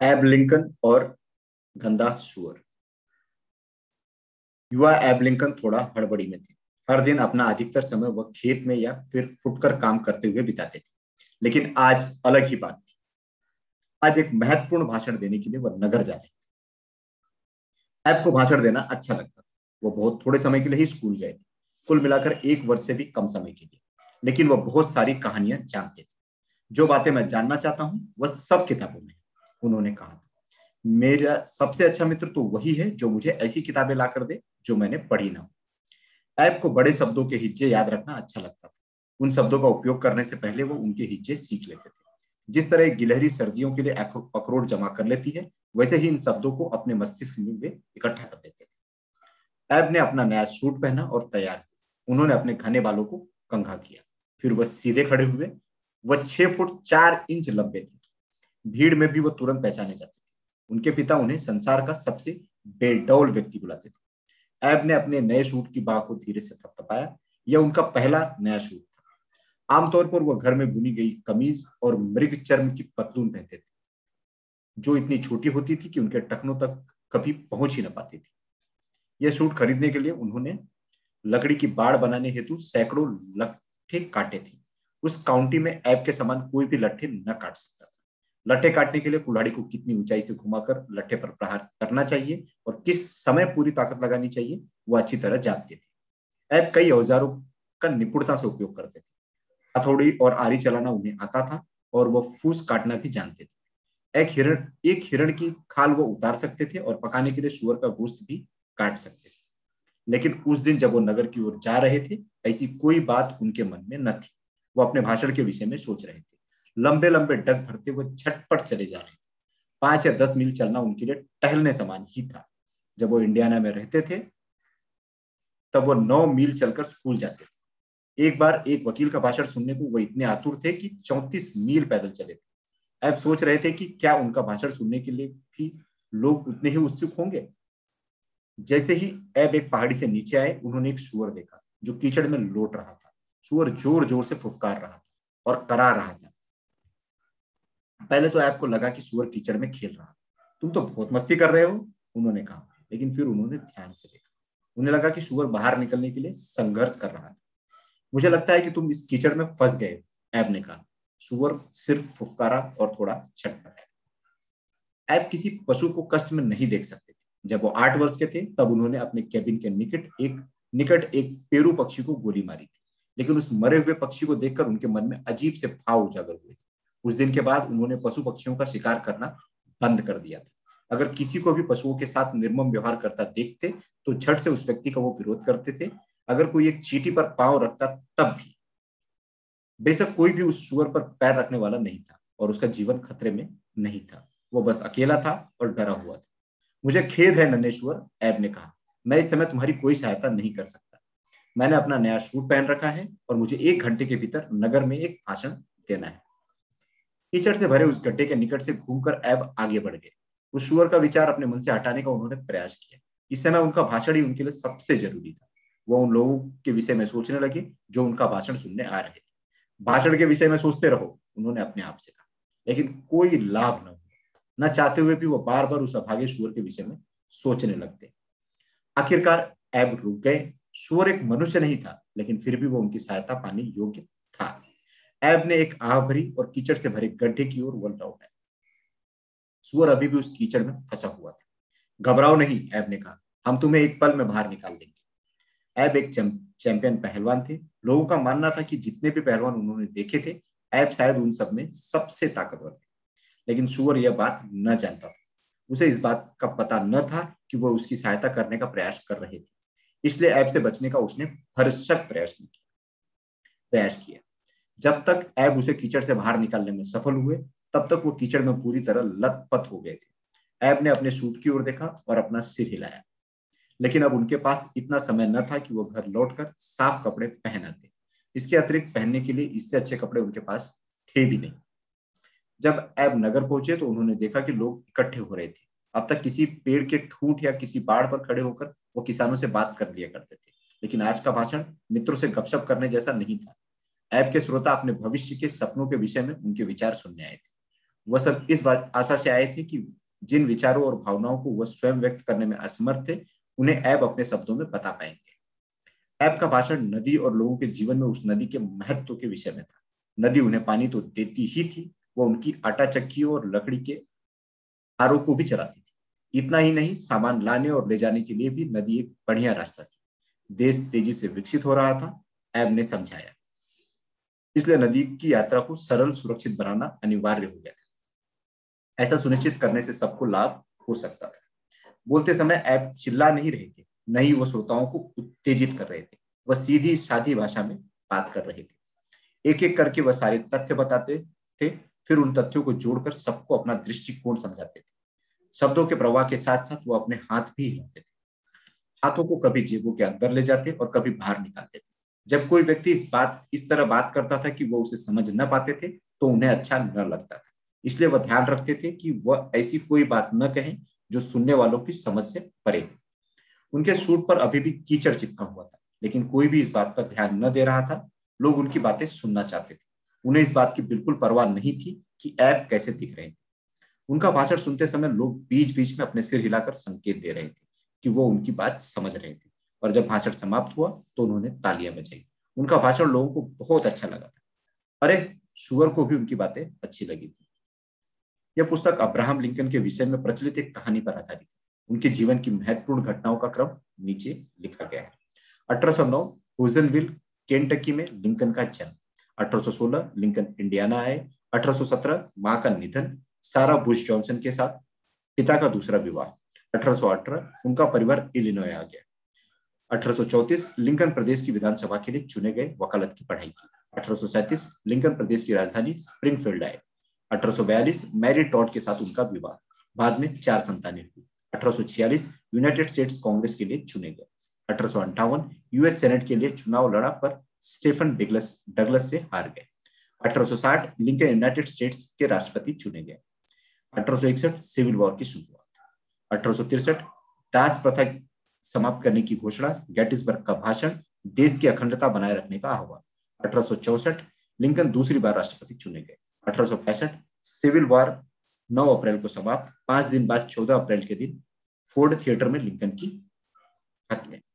एब लिंकन और गंदा सुअर। युवा एब लिंकन थोड़ा हड़बड़ी में थे। हर दिन अपना अधिकतर समय वह खेत में या फिर फुटकर काम करते हुए बिताते थे। लेकिन आज अलग ही बात थी। आज एक महत्वपूर्ण भाषण देने के लिए वह नगर जा रहे थे। एब को भाषण देना अच्छा लगता था। वो बहुत थोड़े समय के लिए ही स्कूल गए थे, कुल मिलाकर 1 वर्ष से भी कम समय के लिए। लेकिन वह बहुत सारी कहानियां जानते थे। जो बातें मैं जानना चाहता हूं वह सब किताबों में है, उन्होंने कहा था। मेरा सबसे अच्छा मित्र तो वही है जो मुझे ऐसी किताबें ला कर दे जो मैंने पढ़ी ना हो। ऐप को बड़े शब्दों के हिज्जे याद रखना अच्छा लगता था। उन शब्दों का उपयोग करने से पहले वो उनके हिज्जे सीख लेते थे। जिस तरह एक गिलहरी सर्दियों के लिए अखरोट जमा कर लेती है, वैसे ही इन शब्दों को अपने मस्तिष्क में वे इकट्ठा कर लेते थे। ऐब ने अपना नया सूट पहना और तैयार हुआ। उन्होंने अपने घने बालों को कंघा किया। फिर वह सीधे खड़े हुए। वह 6 फुट 4 इंच लंबे थे। भीड़ में भी वो तुरंत पहचाने जाते थे। उनके पिता उन्हें संसार का सबसे बेडौल व्यक्ति बुलाते थे। ऐब ने अपने नए सूट की बाह को धीरे से थपथपाया। यह उनका पहला नया सूट था। आमतौर पर वह घर में बुनी गई कमीज और मृग चर्म की पतलून पहनते थे, जो इतनी छोटी होती थी कि उनके टखनों तक कभी पहुंच ही न पाती थी। यह सूट खरीदने के लिए उन्होंने लकड़ी की बाड़ बनाने हेतु सैकड़ों लट्ठे काटे थे। उस काउंटी में ऐब के समान कोई भी लट्ठे न काट सकता था। लट्ठे काटने के लिए कुल्हाड़ी को कितनी ऊंचाई से घुमाकर लट्ठे पर प्रहार करना चाहिए और किस समय पूरी ताकत लगानी चाहिए, वो अच्छी तरह जानते थे। ऐब कई औजारों का निपुणता से उपयोग करते थे। हथौड़ी और आरी चलाना उन्हें आता था और वह फूस काटना भी जानते थे। एक हिरण की खाल वो उतार सकते थे और पकाने के लिए सुअर का गोश्त भी काट सकते थे। लेकिन उस दिन जब वो नगर की ओर जा रहे थे, ऐसी कोई बात उनके मन में न थी। वो अपने भाषण के विषय में सोच रहे थे। लंबे लंबे डग भरते हुए झटपट चले जा रहे थे। 5 या 10 मील चलना उनके लिए टहलने समान ही था। जब वो इंडियाना में रहते थे तब वो 9 मील चलकर स्कूल जाते थे। एक बार एक वकील का भाषण सुनने को वो इतने आतुर थे कि 34 मील पैदल चले थे। अब सोच रहे थे कि क्या उनका भाषण सुनने के लिए भी लोग उतने ही उत्सुक होंगे। जैसे ही ऐब एक पहाड़ी से नीचे आए, उन्होंने एक सुअर देखा जो कीचड़ में लौट रहा था। सुअर जोर जोर से फुफकार रहा था और करा रहा था। पहले तो ऐब को लगा कि सुअर कीचड़ में खेल रहा था। तुम तो बहुत मस्ती कर रहे हो, उन्होंने कहा। लेकिन फिर उन्होंने ध्यान से देखा। उन्हें लगा कि सुअर बाहर निकलने के लिए संघर्ष कर रहा था। मुझे लगता है कि तुम इस कीचड़ में फंस गए, ऐब ने कहा। सुअर सिर्फ फुफकारा और थोड़ा छटपटाया। ऐब किसी पशु को कष्ट में नहीं देख सकते थे। जब वो 8 वर्ष के थे तब उन्होंने अपने केबिन के निकट एक पेरू पक्षी को गोली मारी थी। लेकिन उस मरे हुए पक्षी को देखकर उनके मन में अजीब से भाव उजागर हुए थे। उस दिन के बाद उन्होंने पशु पक्षियों का शिकार करना बंद कर दिया था। अगर किसी को भी पशुओं के साथ निर्मम व्यवहार करता देखते तो झट से उस व्यक्ति का वो विरोध करते थे। अगर कोई एक चींटी पर पांव रखता तब भी। बेशक कोई भी उस सुअर पर पैर रखने वाला नहीं था और उसका जीवन खतरे में नहीं था। वो बस अकेला था और डरा हुआ था। मुझे खेद है नन्हेश्वर, ऐब ने कहा। मैं इस समय तुम्हारी कोई सहायता नहीं कर सकता। मैंने अपना नया सूट पहन रखा है और मुझे 1 घंटे के भीतर नगर में एक भाषण देना है। कीचड़ से भरे उस गड्ढे के निकट से घूमकर ऐब आगे बढ़ गए। उस सुअर का विचार अपने मन से हटाने का उन्होंने प्रयास किया। इस समय उनका भाषण ही उनके लिए सबसे जरूरी था। वो उन लोगों के विषय में सोचने लगे जो उनका भाषण सुनने आ रहे थे। भाषण के विषय में सोचते रहो, उन्होंने अपने आप से कहा। लेकिन कोई लाभ न हुआ। न चाहते हुए भी वो बार बार उस अभागे सुअर के विषय में सोचने लगते। आखिरकार ऐब रुक गए। सुअर एक मनुष्य नहीं था, लेकिन फिर भी वो उनकी सहायता पाने योग्य था। ऐब ने एक आह भरी और कीचड़ से भरे गड्ढे की ओर वल लौटाया। सुअर अभी भी उस कीचड़ में फंसा हुआ था। घबराओ नहीं, ऐब ने कहा। हम तुम्हें एक पल में बाहर निकाल देंगे। ऐब एक चैंपियन पहलवान थे। लोगों का मानना था कि जितने भी पहलवान उन्होंने देखे थे, ऐब शायद उन सब में सबसे ताकतवर थे। लेकिन सुअर यह बात न जानता था। उसे इस बात का पता न था कि वह उसकी सहायता करने का प्रयास कर रहे थे। इसलिए ऐब से बचने का उसने भरसक प्रयास किया। जब तक ऐब उसे कीचड़ से बाहर निकालने में सफल हुए, तब तक वो कीचड़ में पूरी तरह लथपथ हो गए थे। ऐब ने अपने सूट की ओर देखा और अपना सिर हिलाया। लेकिन अब उनके पास इतना समय न था कि वो घर लौटकर साफ कपड़े पहन आते। इसके अतिरिक्त पहनने के लिए इससे अच्छे कपड़े उनके पास थे भी नहीं। जब ऐब नगर पहुंचे तो उन्होंने देखा कि लोग इकट्ठे हो रहे थे। अब तक किसी पेड़ के ठूंठ या किसी बाड़ पर खड़े होकर वो किसानों से बात कर लिया करते थे। लेकिन आज का भाषण मित्रों से गपशप करने जैसा नहीं था। ऐब के श्रोता अपने भविष्य के सपनों के विषय में उनके विचार सुनने आए थे। वह सब इस बात आशा से आए थे कि जिन विचारों और भावनाओं को वह स्वयं व्यक्त करने में असमर्थ थे, उन्हें ऐब अपने शब्दों में बता पाएंगे। ऐब का भाषण नदी और लोगों के जीवन में उस नदी के महत्व के विषय में था। नदी उन्हें पानी तो देती ही थी, वह उनकी आटा चक्कियों और लकड़ी के आरों को भी चलाती थी। इतना ही नहीं, सामान लाने और ले जाने के लिए भी नदी एक बढ़िया रास्ता थी। देश तेजी से विकसित हो रहा था, ऐब ने समझाया। इसलिए नदी की यात्रा को सरल सुरक्षित बनाना अनिवार्य हो गया था। ऐसा सुनिश्चित करने से सबको लाभ हो सकता था। बोलते समय ऐब चिल्ला नहीं रहे थे, नहीं वो श्रोताओं को उत्तेजित कर रहे थे, वह सीधी सादी भाषा में बात कर रहे थे। एक एक करके वह सारे तथ्य बताते थे, फिर उन तथ्यों को जोड़कर सबको अपना दृष्टिकोण समझाते थे। शब्दों के प्रवाह के साथ साथ वो अपने हाथ भी हिलाते थे। हाथों को कभी जेबों के अंदर ले जाते और कभी बाहर निकालते थे। जब कोई व्यक्ति इस तरह बात करता था कि वो उसे समझ न पाते थे, तो उन्हें अच्छा न लगता था। इसलिए वह ध्यान रखते थे कि वह ऐसी कोई बात न कहें जो सुनने वालों की समझ से परे हो। उनके सूट पर अभी भी कीचड़ चिपका हुआ था, लेकिन कोई भी इस बात पर ध्यान न दे रहा था। लोग उनकी बातें सुनना चाहते थे। उन्हें इस बात की बिल्कुल परवाह नहीं थी कि ऐप कैसे दिख रहे थे। उनका भाषण सुनते समय लोग बीच बीच में अपने सिर हिलाकर संकेत दे रहे थे कि वो उनकी बात समझ रहे थे। और जब भाषण समाप्त हुआ तो उन्होंने तालियां बजाई। उनका भाषण लोगों को बहुत अच्छा लगा था। अरे, शुगर को भी उनकी बातें अच्छी लगी थी। यह पुस्तक अब्राहम लिंकन के विषय में प्रचलित एक कहानी पर आधारित है। उनके जीवन की महत्वपूर्ण घटनाओं का क्रम नीचे लिखा गया है। 1809 हुजनविल, केंटकी में लिंकन का जन्म। 1816 लिंकन इंडियाना आए। 1817 मां का निधन सारा बुश जॉनसन के साथ, पिता का दूसरा विवाह। 1818 उनका परिवार इलिनॉय आ गया। 1834 लिंकन प्रदेश की विधानसभा के लिए चुने गए, वकालत की पढ़ाई की। 1837 लिंकन प्रदेश की राजधानी स्प्रिंगफील्ड आए। 1842 मैरी टॉड के साथ उनका विवाह। बाद में 4 संतानें हुई। 1846 यूनाइटेड स्टेट्स कांग्रेस के लिए चुने गए। 1858 यूएस सेनेट के लिए चुनाव लड़ा पर स्टेफन डगलस से हार गए। 1860 लिंकन यूनाइटेड स्टेट्स के राष्ट्रपति चुने गए। 1861 सिविल वॉर की शुरुआत। 1863 दास प्रथा समाप्त करने की घोषणा, गेटिसबर्ग का भाषण, देश की अखंडता बनाए रखने का आह्वान। 1864 लिंकन दूसरी बार राष्ट्रपति चुने गए। 1865 सिविल वॉर 9 अप्रैल को समाप्त। 5 दिन बाद 14 अप्रैल के दिन फोर्ड थिएटर में लिंकन की हत्या।